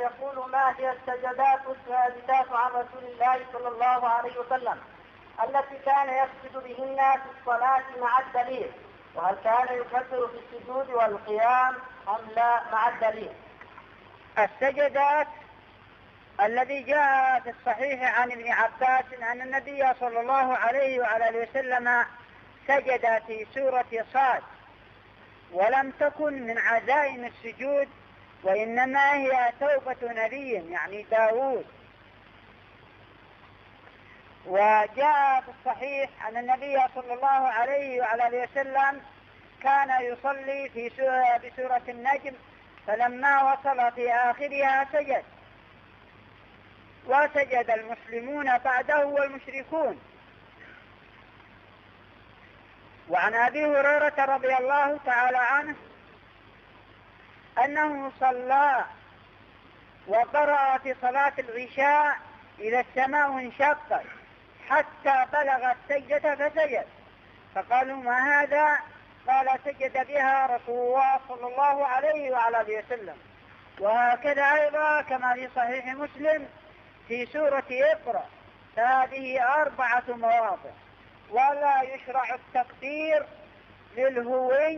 يقول: ما هي السجدات الثابتات عن رسول الله صلى الله عليه وسلم التي كان يسجد بهن في الصلاة مع الدليل؟ وهل كان يكبر في السجود والقيام أم لا مع الدليل؟ السجدات الذي جاء في الصحيح عن ابن عباس أن النبي صلى الله عليه وعلى وسلم سجد في سورة صاد، ولم تكن من عزائم السجود، وإنما هي توبة نبي يعني داود. وجاء في الصحيح أن النبي صلى الله عليه وعلى وسلم كان يصلي في بسورة النجم، فلما وصل في آخرها سجد، وسجد المسلمون بعده والمشركون. وعن أبي هريرة رضي الله تعالى عنه أنه صلى وقرأ في صلاة العشاء: إذا السماء انشقت حتى بلغ السجدة فسجد. فقالوا: ما هذا؟ قال: سجد بها رسول الله صلى الله عليه وعلى وسلم. وهكذا أيضا كما في صحيح مسلم في سورة اقرأ، فهذه 4 مواضع. ولا يشرع التكبير للهوي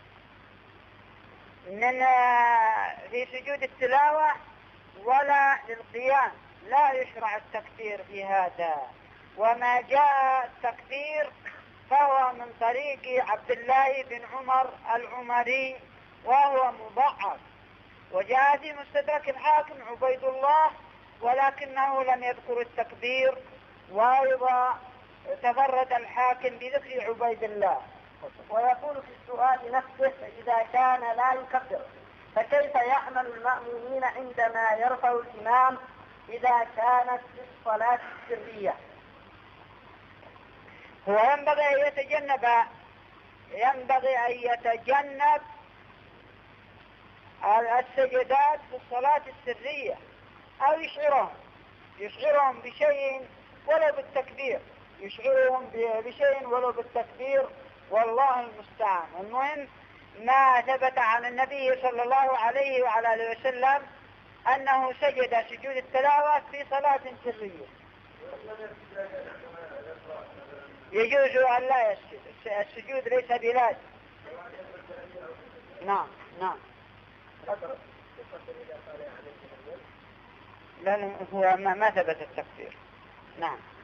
في سجود التلاوة ولا للقيام، لا يشرع التكبير في هذا. وما جاء التكبير فهو من طريق عبد الله بن عمر العمري وهو مضعف، وجاء في مستدرك الحاكم عبيد الله ولكنه لم يذكر التكبير، وأيضا تفرد الحاكم بذكر عبيد الله. ويقول في السؤال نفسه: إذا كان لا يكبر فكيف يعمل المأمومين عندما يرفع الإمام إذا كانت في الصلاة السرية؟ هو ينبغي أن يتجنب السجدات في الصلاة السرية، أو يشعرهم بشيء ولو بالتكبير، والله المستعان. المهم ما ثبت عن النبي صلى الله عليه وعلى وسلم أنه سجد سجود التلاوة في صلاة سرية. يجوز أن لا يسجد، السجود ليس بلازم. نعم. لا هو ما ثبت التكبير. نعم.